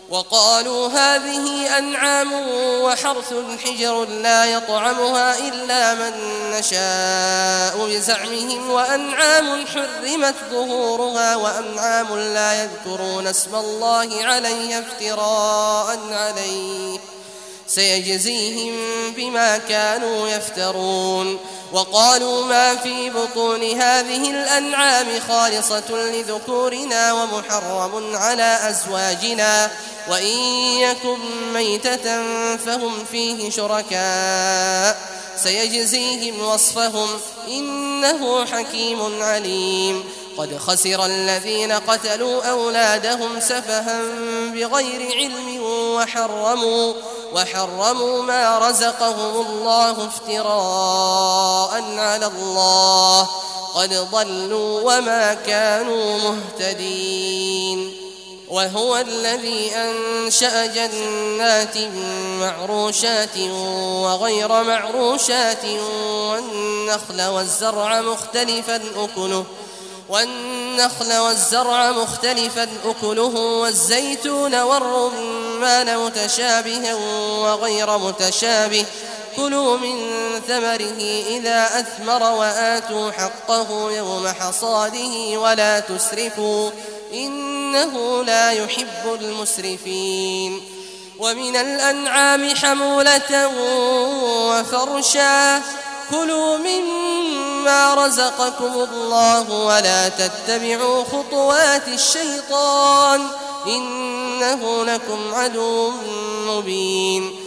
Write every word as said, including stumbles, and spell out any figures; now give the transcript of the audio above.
وقالوا هذه أنعام وحرث حجر لا يطعمها إلا من نشاء بزعمهم وأنعام حرمت ظهورها وأنعام لا يذكرون اسم الله عليها افتراء عليه سيجزيهم بما كانوا يفترون. وقالوا ما في بطون هذه الأنعام خالصة لذكورنا ومحرم على أزواجنا وإن يكن ميتة فهم فيه شركاء سيجزيهم وصفهم إنه حكيم عليم. قد خسر الذين قتلوا أولادهم سفها بغير علم وحرموا, وحرموا ما رزقهم الله افتراء على الله قد ضلوا وما كانوا مهتدين. وهو الذي أنشأ جنات معروشات وغير معروشات والنخل والزرع مختلفا أكله والنخل والزرع مختلفا أكله والزيتون والرمان متشابها وغير متشابه كلوا من ثمره إذا أثمر وآتوا حقه يوم حصاده ولا تسرفوا إنه لا يحب المسرفين. ومن الأنعام حمولة وفرشا كلوا مما رزقكم الله ولا تتبعوا خطوات الشيطان إنه لكم عدو مبين.